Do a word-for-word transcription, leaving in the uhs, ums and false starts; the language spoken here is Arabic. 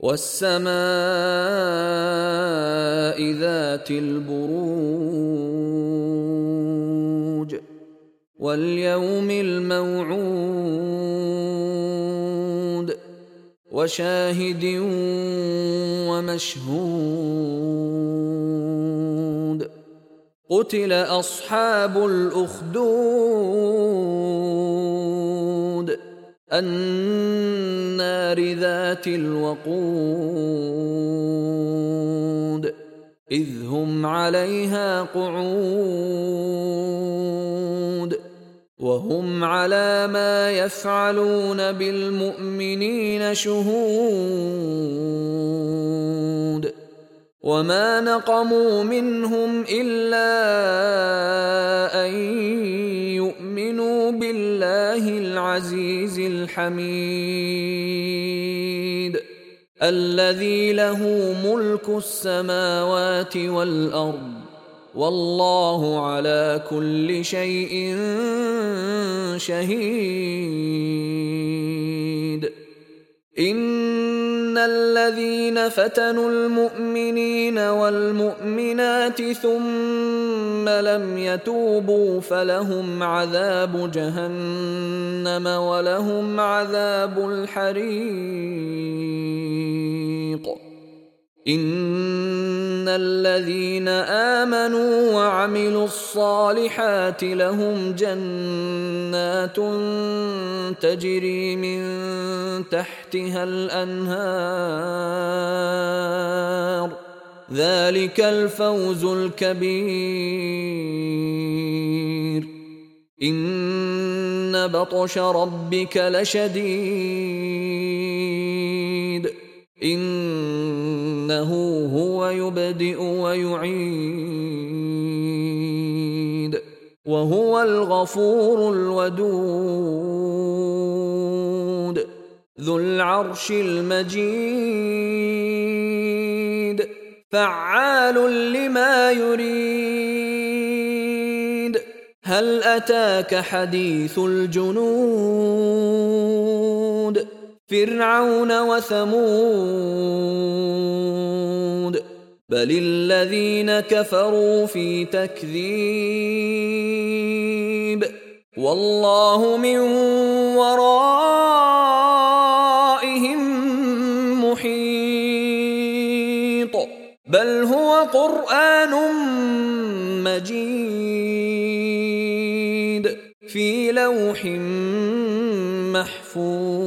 والسماء ذات البروج واليوم الموعود وشاهد ومشهود قتل أصحاب الأخدود النار ذات الوقود إذ هم عليها قعود وهم على ما يفعلون بالمؤمنين شهود وما نقموا منهم إلا أن يؤمنوا بالله العزيز الحميد الذي له ملك السماوات والأرض والله على كل شيء شهيد إن الذين فتنوا المؤمنين والمؤمنات ثم لم يتوبوا فلهم عذاب جهنم ولهم عذاب الحريق إن الذين آمنوا وعملوا الصالحات لهم جنات تجري من تحتها الأنهار ذلك الفوز الكبير إن بطش ربك لشديد إنه هو يبدئ ويعيد وهو الغفور الودود ذو العرش المجيد فعال لما يريد هل أتاك حديث الجنود فرعون وثمود بل الذين كفروا في تكذيب والله من ورائهم محيط بل هو قرآن مجيد في لوح محفوظ